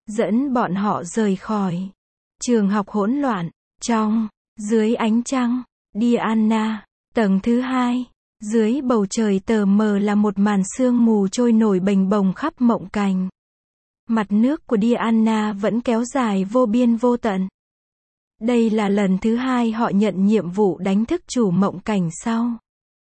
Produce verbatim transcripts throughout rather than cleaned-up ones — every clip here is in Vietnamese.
dẫn bọn họ rời khỏi trường học hỗn loạn. Trong, dưới ánh trăng, Diana, tầng thứ hai, dưới bầu trời tờ mờ là một màn sương mù trôi nổi bềnh bồng khắp mộng cảnh. Mặt nước của Diana vẫn kéo dài vô biên vô tận. Đây là lần thứ hai họ nhận nhiệm vụ đánh thức chủ mộng cảnh sau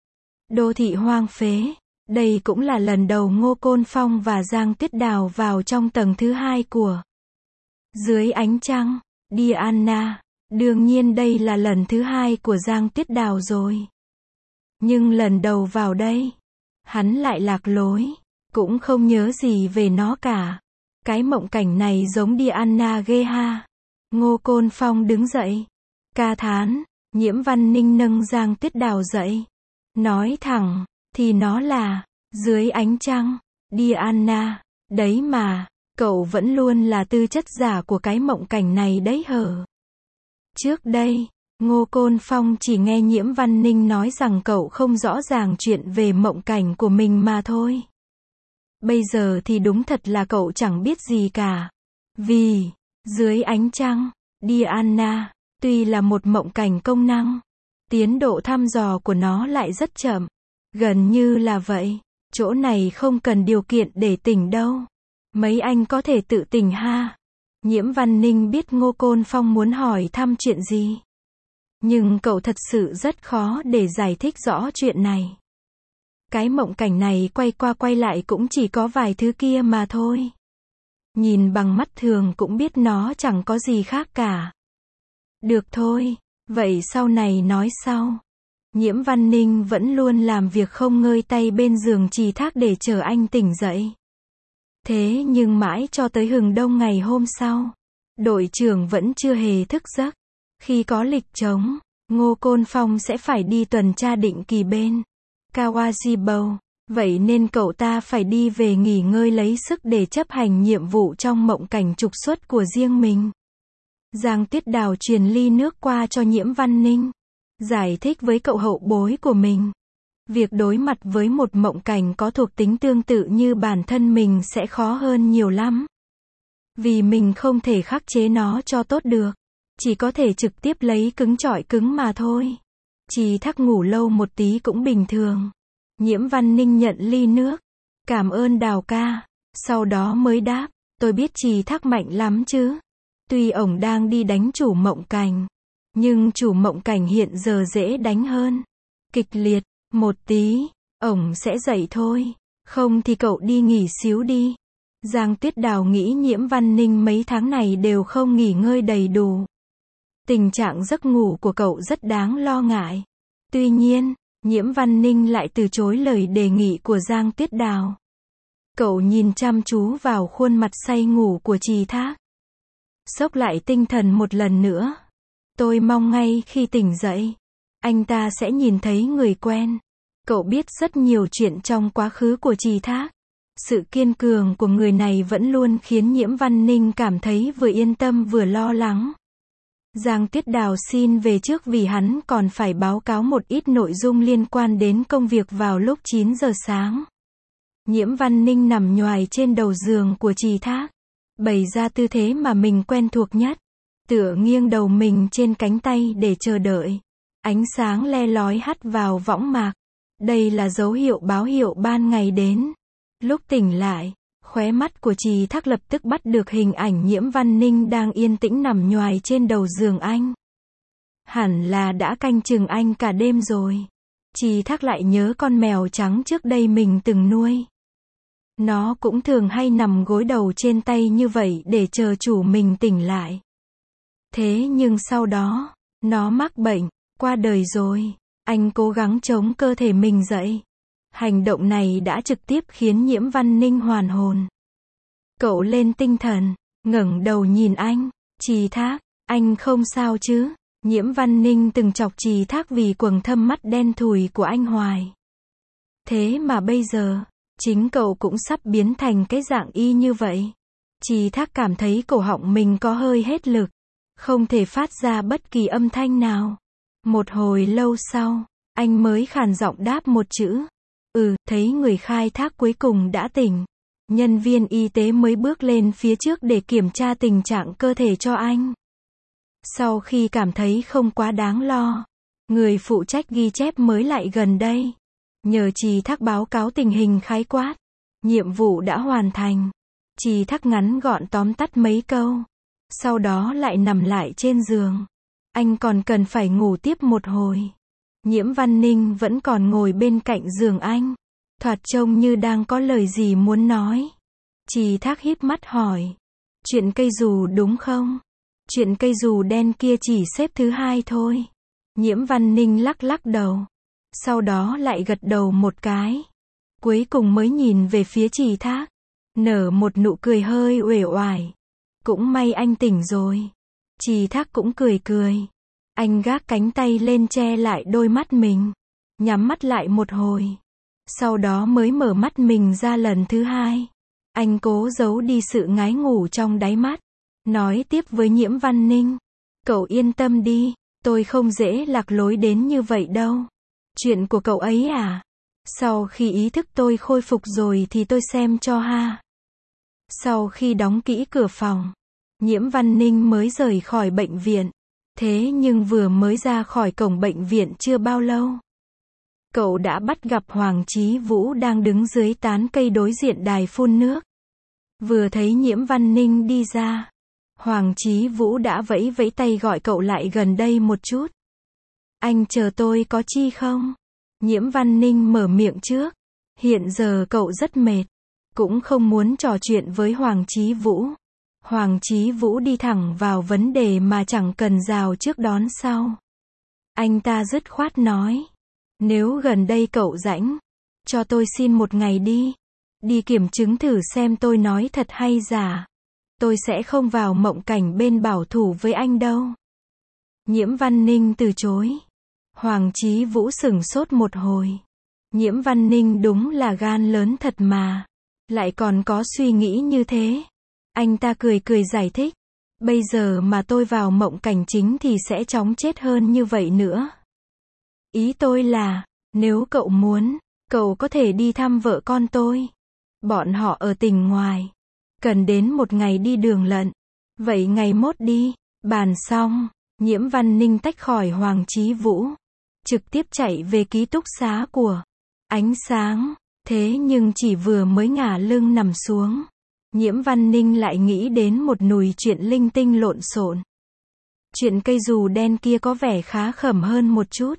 đô thị hoang phế. Đây cũng là lần đầu Ngô Côn Phong và Giang Tuyết Đào vào trong tầng thứ hai của dưới ánh trăng, Diana. Đương nhiên đây là lần thứ hai của Giang Tuyết Đào rồi. Nhưng lần đầu vào đây, hắn lại lạc lối, cũng không nhớ gì về nó cả. Cái mộng cảnh này giống Diana ghê ha. Ngô Côn Phong đứng dậy, ca thán. Nhiễm Văn Ninh nâng Giang Tuyết Đào dậy, nói thẳng, thì nó là dưới ánh trăng, Diana. Đấy mà, cậu vẫn luôn là tư chất giả của cái mộng cảnh này đấy hở. Trước đây, Ngô Côn Phong chỉ nghe Nhiễm Văn Ninh nói rằng cậu không rõ ràng chuyện về mộng cảnh của mình mà thôi. Bây giờ thì đúng thật là cậu chẳng biết gì cả. Vì, dưới ánh trăng, Diana, tuy là một mộng cảnh công năng, tiến độ thăm dò của nó lại rất chậm. Gần như là vậy, chỗ này không cần điều kiện để tỉnh đâu. Mấy anh có thể tự tỉnh ha. Nhiễm Văn Ninh biết Ngô Côn Phong muốn hỏi thăm chuyện gì. Nhưng cậu thật sự rất khó để giải thích rõ chuyện này. Cái mộng cảnh này quay qua quay lại cũng chỉ có vài thứ kia mà thôi. Nhìn bằng mắt thường cũng biết nó chẳng có gì khác cả. Được thôi, vậy sau này nói sau. Nhiễm Văn Ninh vẫn luôn làm việc không ngơi tay bên giường Trì Thác để chờ anh tỉnh dậy. Thế nhưng mãi cho tới hừng đông ngày hôm sau, đội trưởng vẫn chưa hề thức giấc. Khi có lịch trống, Ngô Côn Phong sẽ phải đi tuần tra định kỳ bên Kawajibo, vậy nên cậu ta phải đi về nghỉ ngơi lấy sức để chấp hành nhiệm vụ trong mộng cảnh trục xuất của riêng mình. Giang Tuyết Đào truyền ly nước qua cho Nhiễm Văn Ninh, giải thích với cậu hậu bối của mình. Việc đối mặt với một mộng cảnh có thuộc tính tương tự như bản thân mình sẽ khó hơn nhiều lắm. Vì mình không thể khắc chế nó cho tốt được. Chỉ có thể trực tiếp lấy cứng chọi cứng mà thôi. Trì Thác ngủ lâu một tí cũng bình thường. Nhiễm Văn Ninh nhận ly nước. Cảm ơn Đào ca. Sau đó mới đáp, tôi biết Trì Thác mạnh lắm chứ. Tuy ổng đang đi đánh chủ mộng cảnh, nhưng chủ mộng cảnh hiện giờ dễ đánh hơn. Kịch liệt, một tí, ổng sẽ dậy thôi. Không thì cậu đi nghỉ xíu đi. Giang Tuyết Đào nghĩ Nhiễm Văn Ninh mấy tháng này đều không nghỉ ngơi đầy đủ. Tình trạng giấc ngủ của cậu rất đáng lo ngại. Tuy nhiên, Nhiễm Văn Ninh lại từ chối lời đề nghị của Giang Tuyết Đào. Cậu nhìn chăm chú vào khuôn mặt say ngủ của Trì Thác. Xốc lại tinh thần một lần nữa. Tôi mong ngay khi tỉnh dậy, anh ta sẽ nhìn thấy người quen. Cậu biết rất nhiều chuyện trong quá khứ của Trì Thác. Sự kiên cường của người này vẫn luôn khiến Nhiễm Văn Ninh cảm thấy vừa yên tâm vừa lo lắng. Giang Tuyết Đào xin về trước vì hắn còn phải báo cáo một ít nội dung liên quan đến công việc vào lúc chín giờ sáng. Nhiễm Văn Ninh nằm nhoài trên đầu giường của Trì Thác, bày ra tư thế mà mình quen thuộc nhất, tựa nghiêng đầu mình trên cánh tay để chờ đợi. Ánh sáng le lói hắt vào võng mạc. Đây là dấu hiệu báo hiệu ban ngày đến. Lúc tỉnh lại, khóe mắt của Trì Thác lập tức bắt được hình ảnh Nhiễm Văn Ninh đang yên tĩnh nằm nhoài trên đầu giường anh. Hẳn là đã canh chừng anh cả đêm rồi. Trì Thác lại nhớ con mèo trắng trước đây mình từng nuôi. Nó cũng thường hay nằm gối đầu trên tay như vậy để chờ chủ mình tỉnh lại. Thế nhưng sau đó, nó mắc bệnh, qua đời rồi. Anh cố gắng chống cơ thể mình dậy. Hành động này đã trực tiếp khiến Nhiễm Văn Ninh hoàn hồn. Cậu lên tinh thần, ngẩng đầu nhìn anh. Trì Thác, anh không sao chứ? Nhiễm Văn Ninh từng chọc Trì Thác vì quầng thâm mắt đen thùi của anh hoài. Thế mà bây giờ, chính cậu cũng sắp biến thành cái dạng y như vậy. Trì Thác cảm thấy cổ họng mình có hơi hết lực, không thể phát ra bất kỳ âm thanh nào. Một hồi lâu sau, anh mới khàn giọng đáp một chữ. Ừ, thấy người khai thác cuối cùng đã tỉnh. Nhân viên y tế mới bước lên phía trước để kiểm tra tình trạng cơ thể cho anh. Sau khi cảm thấy không quá đáng lo, người phụ trách ghi chép mới lại gần đây. Nhờ Trì Thác báo cáo tình hình khái quát. Nhiệm vụ đã hoàn thành. Trì Thác ngắn gọn tóm tắt mấy câu. Sau đó lại nằm lại trên giường. Anh còn cần phải ngủ tiếp một hồi. Nhiễm Văn Ninh vẫn còn ngồi bên cạnh giường anh. Thoạt trông như đang có lời gì muốn nói. Trì Thác híp mắt hỏi. Chuyện cây dù đúng không? Chuyện cây dù đen kia chỉ xếp thứ hai thôi. Nhiễm Văn Ninh lắc lắc đầu. Sau đó lại gật đầu một cái. Cuối cùng mới nhìn về phía Trì Thác. Nở một nụ cười hơi uể oải. Cũng may anh tỉnh rồi. Trì Thác cũng cười cười. Anh gác cánh tay lên che lại đôi mắt mình. Nhắm mắt lại một hồi. Sau đó mới mở mắt mình ra lần thứ hai. Anh cố giấu đi sự ngái ngủ trong đáy mắt. Nói tiếp với Nhiễm Văn Ninh. Cậu yên tâm đi. Tôi không dễ lạc lối đến như vậy đâu. Chuyện của cậu ấy à? Sau khi ý thức tôi khôi phục rồi thì tôi xem cho ha. Sau khi đóng kỹ cửa phòng, Nhiễm Văn Ninh mới rời khỏi bệnh viện. Thế nhưng vừa mới ra khỏi cổng bệnh viện chưa bao lâu, cậu đã bắt gặp Hoàng Chí Vũ đang đứng dưới tán cây đối diện đài phun nước. Vừa thấy Nhiễm Văn Ninh đi ra, Hoàng Chí Vũ đã vẫy vẫy tay gọi cậu lại gần đây một chút. Anh chờ tôi có chi không? Nhiễm Văn Ninh mở miệng trước. Hiện giờ cậu rất mệt, cũng không muốn trò chuyện với Hoàng Chí Vũ. Hoàng Chí Vũ đi thẳng vào vấn đề mà chẳng cần rào trước đón sau. Anh ta dứt khoát nói. Nếu gần đây cậu rảnh, cho tôi xin một ngày đi. Đi kiểm chứng thử xem tôi nói thật hay giả. Tôi sẽ không vào mộng cảnh bên bảo thủ với anh đâu. Nhiễm Văn Ninh từ chối. Hoàng Chí Vũ sửng sốt một hồi. Nhiễm Văn Ninh đúng là gan lớn thật mà. Lại còn có suy nghĩ như thế. Anh ta cười cười giải thích. Bây giờ mà tôi vào mộng cảnh chính thì sẽ chóng chết hơn như vậy nữa. Ý tôi là, nếu cậu muốn, cậu có thể đi thăm vợ con tôi. Bọn họ ở tỉnh ngoài. Cần đến một ngày đi đường lận. Vậy ngày mốt đi. Bàn xong, Nhiễm Văn Ninh tách khỏi Hoàng Chí Vũ. Trực tiếp chạy về ký túc xá của Ánh Sáng. Thế nhưng chỉ vừa mới ngả lưng nằm xuống, Nhiễm Văn Ninh lại nghĩ đến một nùi chuyện linh tinh lộn xộn. Chuyện cây dù đen kia có vẻ khá khẩm hơn một chút.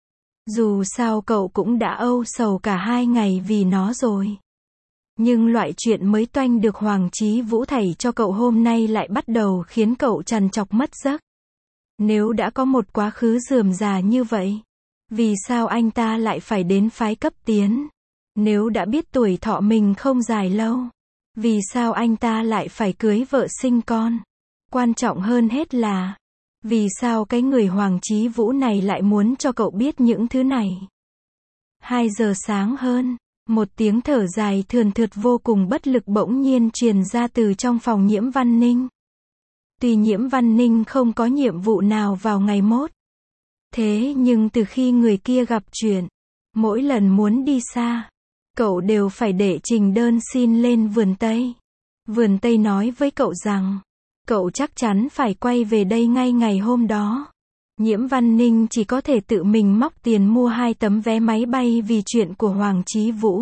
Dù sao cậu cũng đã âu sầu cả hai ngày vì nó rồi. Nhưng loại chuyện mới toanh được Hoàng Chí Vũ thảy cho cậu hôm nay lại bắt đầu khiến cậu trằn trọc mất giấc. Nếu đã có một quá khứ rườm rà như vậy, vì sao anh ta lại phải đến phái cấp tiến? Nếu đã biết tuổi thọ mình không dài lâu, vì sao anh ta lại phải cưới vợ sinh con? Quan trọng hơn hết là, vì sao cái người Hoàng Chí Vũ này lại muốn cho cậu biết những thứ này? Hai giờ sáng hơn, một tiếng thở dài thườn thượt vô cùng bất lực bỗng nhiên truyền ra từ trong phòng Nhiễm Văn Ninh. Tuy Nhiễm Văn Ninh không có nhiệm vụ nào vào ngày mốt, thế nhưng từ khi người kia gặp chuyện, mỗi lần muốn đi xa, cậu đều phải để trình đơn xin lên vườn Tây. Vườn Tây nói với cậu rằng, cậu chắc chắn phải quay về đây ngay ngày hôm đó. Nhiễm Văn Ninh chỉ có thể tự mình móc tiền mua hai tấm vé máy bay vì chuyện của Hoàng Chí Vũ.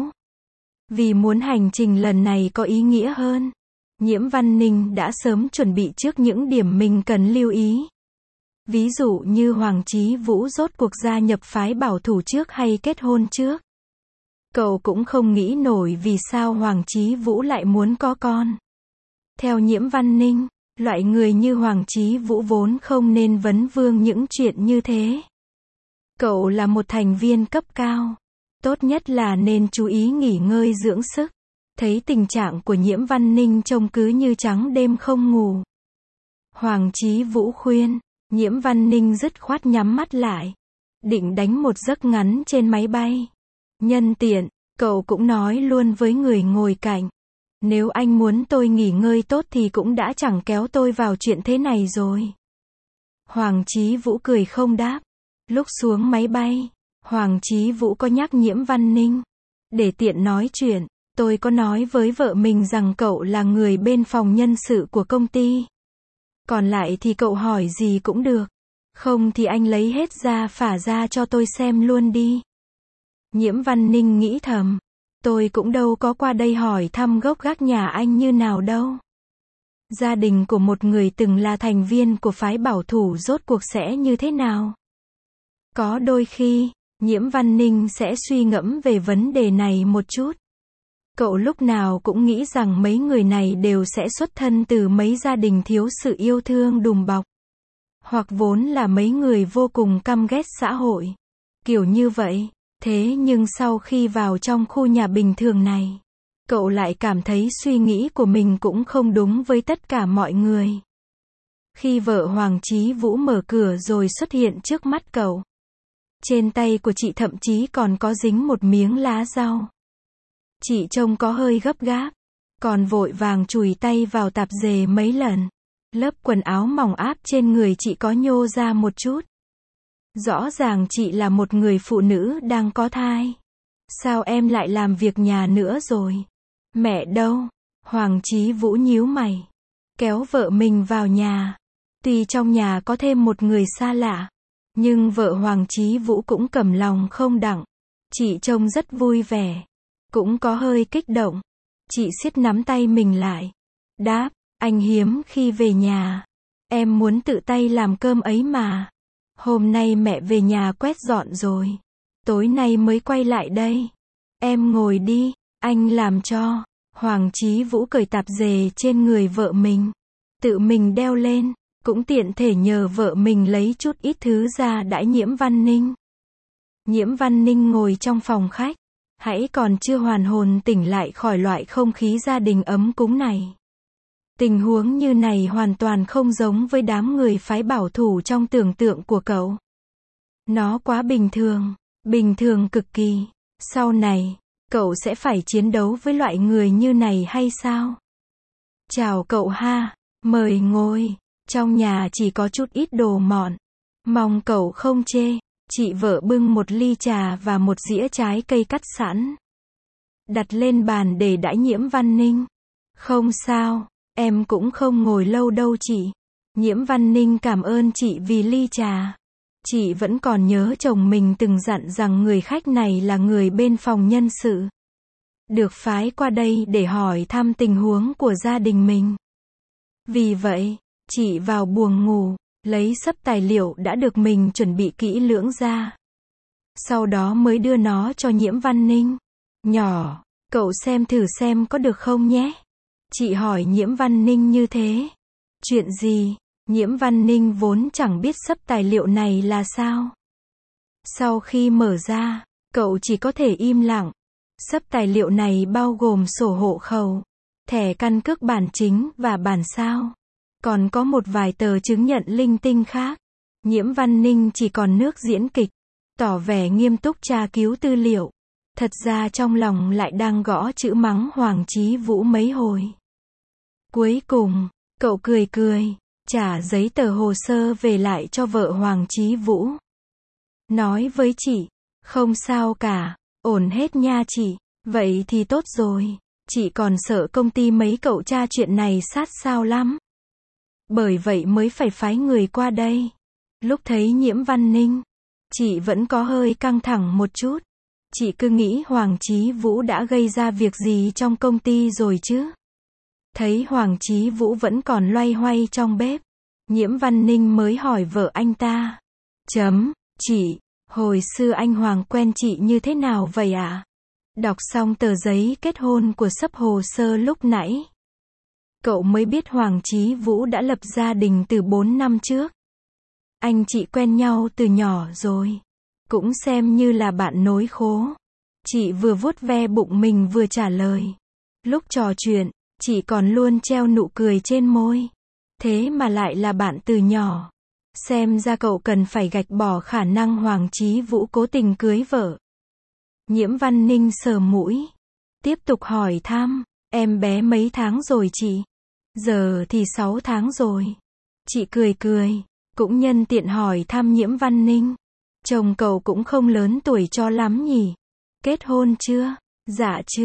Vì muốn hành trình lần này có ý nghĩa hơn, Nhiễm Văn Ninh đã sớm chuẩn bị trước những điểm mình cần lưu ý. Ví dụ như Hoàng Chí Vũ rốt cuộc gia nhập phái bảo thủ trước hay kết hôn trước. Cậu cũng không nghĩ nổi vì sao Hoàng Chí Vũ lại muốn có con. Theo Nhiễm Văn Ninh, loại người như Hoàng Chí Vũ vốn không nên vấn vương những chuyện như thế. Cậu là một thành viên cấp cao. Tốt nhất là nên chú ý nghỉ ngơi dưỡng sức. Thấy tình trạng của Nhiễm Văn Ninh trông cứ như trắng đêm không ngủ. Hoàng Chí Vũ khuyên, Nhiễm Văn Ninh dứt khoát nhắm mắt lại. Định đánh một giấc ngắn trên máy bay. Nhân tiện, cậu cũng nói luôn với người ngồi cạnh. Nếu anh muốn tôi nghỉ ngơi tốt thì cũng đã chẳng kéo tôi vào chuyện thế này rồi. Hoàng Chí Vũ cười không đáp. Lúc xuống máy bay, Hoàng Chí Vũ có nhắc Nhiễm Văn Ninh. Để tiện nói chuyện, Tôi có nói với vợ mình rằng cậu là người bên phòng nhân sự của công ty. Còn lại thì cậu hỏi gì cũng được. Không thì anh lấy hết ra phả ra cho tôi xem luôn đi. Nhiễm Văn Ninh nghĩ thầm. Tôi cũng đâu có qua đây hỏi thăm gốc gác nhà anh như nào đâu. Gia đình của một người từng là thành viên của phái bảo thủ rốt cuộc sẽ như thế nào? Có đôi khi, Nhiễm Văn Ninh sẽ suy ngẫm về vấn đề này một chút. Cậu lúc nào cũng nghĩ rằng mấy người này đều sẽ xuất thân từ mấy gia đình thiếu sự yêu thương đùm bọc. Hoặc vốn là mấy người vô cùng căm ghét xã hội. Kiểu như vậy. Thế nhưng sau khi vào trong khu nhà bình thường này, cậu lại cảm thấy suy nghĩ của mình cũng không đúng với tất cả mọi người. Khi vợ Hoàng Chí Vũ mở cửa rồi xuất hiện trước mắt cậu, trên tay của chị thậm chí còn có dính một miếng lá rau. Chị trông có hơi gấp gáp, còn vội vàng chùi tay vào tạp dề mấy lần. Lớp quần áo mỏng áp trên người chị có nhô ra một chút. Rõ ràng chị là một người phụ nữ đang có thai. Sao em lại làm việc nhà nữa rồi? Mẹ đâu? Hoàng Chí Vũ nhíu mày, kéo vợ mình vào nhà. Tuy trong nhà có thêm một người xa lạ, nhưng vợ Hoàng Chí Vũ cũng cầm lòng không đặng. Chị trông rất vui vẻ, cũng có hơi kích động. Chị siết nắm tay mình lại, đáp, anh hiếm khi về nhà. Em muốn tự tay làm cơm ấy mà. Hôm nay mẹ về nhà quét dọn rồi. Tối nay mới quay lại đây. Em ngồi đi, anh làm cho. Hoàng Chí Vũ cởi tạp dề trên người vợ mình, tự mình đeo lên, cũng tiện thể nhờ vợ mình lấy chút ít thứ ra đãi Nhiễm Văn Ninh. Nhiễm Văn Ninh ngồi trong phòng khách, hãy còn chưa hoàn hồn tỉnh lại khỏi loại không khí gia đình ấm cúng này. Tình huống như này hoàn toàn không giống với đám người phái bảo thủ trong tưởng tượng của cậu. Nó quá bình thường, bình thường cực kỳ. Sau này, cậu sẽ phải chiến đấu với loại người như này hay sao? Chào cậu ha, mời ngồi. Trong nhà chỉ có chút ít đồ mọn. Mong cậu không chê. Chị vợ bưng một ly trà và một dĩa trái cây cắt sẵn, đặt lên bàn để đãi Nhiễm Văn Ninh. Không sao, em cũng không ngồi lâu đâu chị. Nhiễm Văn Ninh cảm ơn chị vì ly trà. Chị vẫn còn nhớ chồng mình từng dặn rằng người khách này là người bên phòng nhân sự, được phái qua đây để hỏi thăm tình huống của gia đình mình. Vì vậy, chị vào buồng ngủ, lấy xấp tài liệu đã được mình chuẩn bị kỹ lưỡng ra. Sau đó mới đưa nó cho Nhiễm Văn Ninh. Nhỏ, cậu xem thử xem có được không nhé. Chị hỏi Nhiễm Văn Ninh như thế. Chuyện gì? Nhiễm Văn Ninh vốn chẳng biết xấp tài liệu này là sao. Sau khi mở ra, cậu chỉ có thể im lặng. Xấp tài liệu này bao gồm sổ hộ khẩu, thẻ căn cước bản chính và bản sao. Còn có một vài tờ chứng nhận linh tinh khác. Nhiễm Văn Ninh chỉ còn nước diễn kịch, tỏ vẻ nghiêm túc tra cứu tư liệu. Thật ra trong lòng lại đang gõ chữ mắng Hoàng Chí Vũ mấy hồi. Cuối cùng, cậu cười cười, trả giấy tờ hồ sơ về lại cho vợ Hoàng Chí Vũ. Nói với chị, không sao cả, ổn hết nha chị. Vậy thì tốt rồi, chị còn sợ công ty mấy cậu tra chuyện này sát sao lắm. Bởi vậy mới phải phái người qua đây. Lúc thấy Nhiễm Văn Ninh, chị vẫn có hơi căng thẳng một chút. Chị cứ nghĩ Hoàng Chí Vũ đã gây ra việc gì trong công ty rồi chứ. Thấy Hoàng Chí Vũ vẫn còn loay hoay trong bếp, Nhiễm Văn Ninh mới hỏi vợ anh ta. Chấm, chị, hồi xưa anh Hoàng quen chị như thế nào vậy ạ? À? Đọc xong tờ giấy kết hôn của xấp hồ sơ lúc nãy, cậu mới biết Hoàng Chí Vũ đã lập gia đình từ bốn năm trước. Anh chị quen nhau từ nhỏ rồi, cũng xem như là bạn nối khố. Chị vừa vuốt ve bụng mình vừa trả lời. Lúc trò chuyện, chị còn luôn treo nụ cười trên môi. Thế mà lại là bạn từ nhỏ. Xem ra cậu cần phải gạch bỏ khả năng Hoàng Chí Vũ cố tình cưới vợ. Nhiễm Văn Ninh sờ mũi, tiếp tục hỏi thăm, em bé mấy tháng rồi chị? Giờ thì sáu tháng rồi. Chị cười cười, cũng nhân tiện hỏi thăm Nhiễm Văn Ninh. Chồng cậu cũng không lớn tuổi cho lắm nhỉ? Kết hôn chưa? Dạ chưa.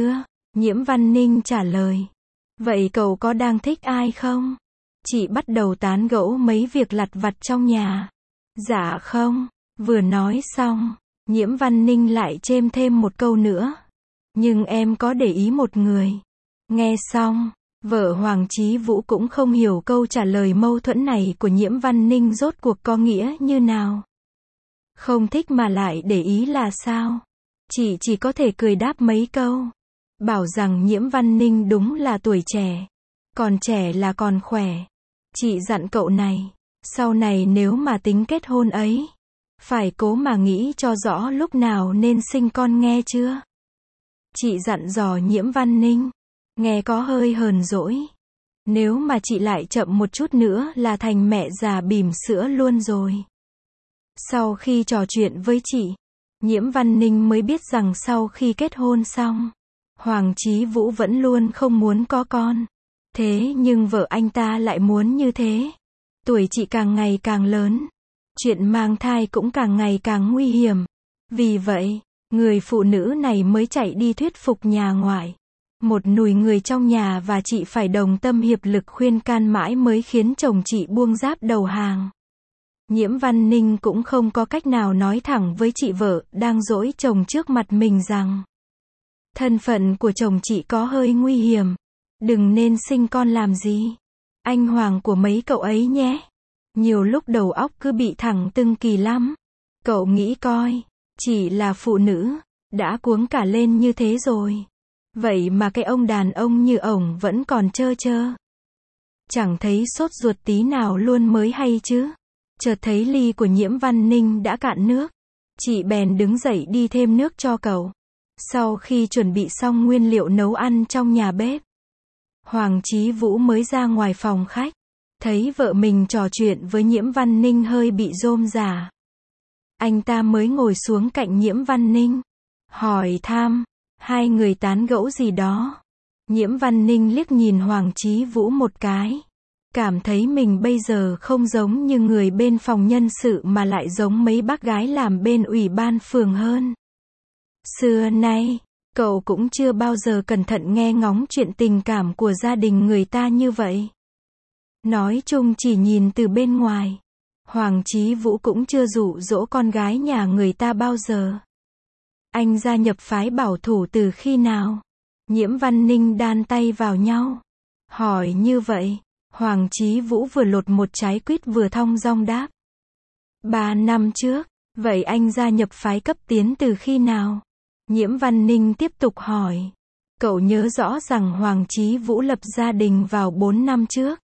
Nhiễm Văn Ninh trả lời. Vậy cậu có đang thích ai không? Chị bắt đầu tán gẫu mấy việc lặt vặt trong nhà. Dạ không. Vừa nói xong, Nhiễm Văn Ninh lại chêm thêm một câu nữa. Nhưng em có để ý một người. Nghe xong, vợ Hoàng Chí Vũ cũng không hiểu câu trả lời mâu thuẫn này của Nhiễm Văn Ninh rốt cuộc có nghĩa như nào. Không thích mà lại để ý là sao? Chị chỉ có thể cười đáp mấy câu. Bảo rằng Nhiễm Văn Ninh đúng là tuổi trẻ. Còn trẻ là còn khỏe. Chị dặn cậu này, sau này nếu mà tính kết hôn ấy, phải cố mà nghĩ cho rõ lúc nào nên sinh con nghe chưa? Chị dặn dò Nhiễm Văn Ninh, nghe có hơi hờn dỗi. Nếu mà chị lại chậm một chút nữa là thành mẹ già bỉm sữa luôn rồi. Sau khi trò chuyện với chị, Nhiễm Văn Ninh mới biết rằng sau khi kết hôn xong, Hoàng Chí Vũ vẫn luôn không muốn có con. Thế nhưng vợ anh ta lại muốn như thế. Tuổi chị càng ngày càng lớn. Chuyện mang thai cũng càng ngày càng nguy hiểm. Vì vậy, người phụ nữ này mới chạy đi thuyết phục nhà ngoại. Một nùi người trong nhà và chị phải đồng tâm hiệp lực khuyên can mãi mới khiến chồng chị buông giáp đầu hàng. Nhiễm Văn Ninh cũng không có cách nào nói thẳng với chị vợ đang dỗi chồng trước mặt mình rằng thân phận của chồng chị có hơi nguy hiểm. Đừng nên sinh con làm gì. Anh Hoàng của mấy cậu ấy nhé. Nhiều lúc đầu óc cứ bị thẳng tưng kỳ lắm. Cậu nghĩ coi, chỉ là phụ nữ, đã cuống cả lên như thế rồi. Vậy mà cái ông đàn ông như ổng vẫn còn trơ trơ. Chẳng thấy sốt ruột tí nào luôn mới hay chứ. Chợt thấy ly của Nhiễm Văn Ninh đã cạn nước. Chị bèn đứng dậy đi thêm nước cho cậu. Sau khi chuẩn bị xong nguyên liệu nấu ăn trong nhà bếp, Hoàng Chí Vũ mới ra ngoài phòng khách. Thấy vợ mình trò chuyện với Nhiễm Văn Ninh hơi bị rôm rả. Anh ta mới ngồi xuống cạnh Nhiễm Văn Ninh. Hỏi thăm, hai người tán gẫu gì đó. Nhiễm Văn Ninh liếc nhìn Hoàng Chí Vũ một cái. Cảm thấy mình bây giờ không giống như người bên phòng nhân sự mà lại giống mấy bác gái làm bên ủy ban phường hơn. Xưa nay, cậu cũng chưa bao giờ cẩn thận nghe ngóng chuyện tình cảm của gia đình người ta như vậy. Nói chung chỉ nhìn từ bên ngoài, Hoàng Chí Vũ cũng chưa dụ dỗ con gái nhà người ta bao giờ. Anh gia nhập phái bảo thủ từ khi nào? Nhiễm Văn Ninh đan tay vào nhau. Hỏi như vậy, Hoàng Chí Vũ vừa lột một trái quýt vừa thong dong đáp. Ba năm trước, vậy anh gia nhập phái cấp tiến từ khi nào? Nhiễm Văn Ninh tiếp tục hỏi. Cậu nhớ rõ rằng Hoàng Chí Vũ lập gia đình vào bốn năm trước.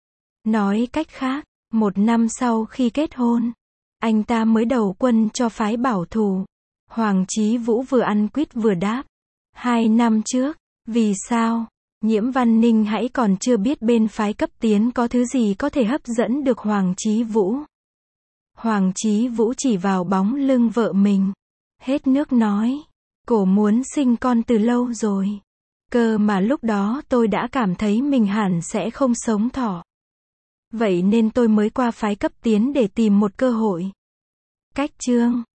Nói cách khác, một năm sau khi kết hôn, anh ta mới đầu quân cho phái bảo thủ. Hoàng Chí Vũ vừa ăn quýt vừa đáp. Hai năm trước, vì sao? Nhiễm Văn Ninh hãy còn chưa biết bên phái cấp tiến có thứ gì có thể hấp dẫn được Hoàng Chí Vũ. Hoàng Chí Vũ chỉ vào bóng lưng vợ mình. Hết nước nói. Cổ muốn sinh con từ lâu rồi. Cơ mà lúc đó tôi đã cảm thấy mình hẳn sẽ không sống thọ. Vậy nên tôi mới qua phái cấp tiến để tìm một cơ hội. Cách chương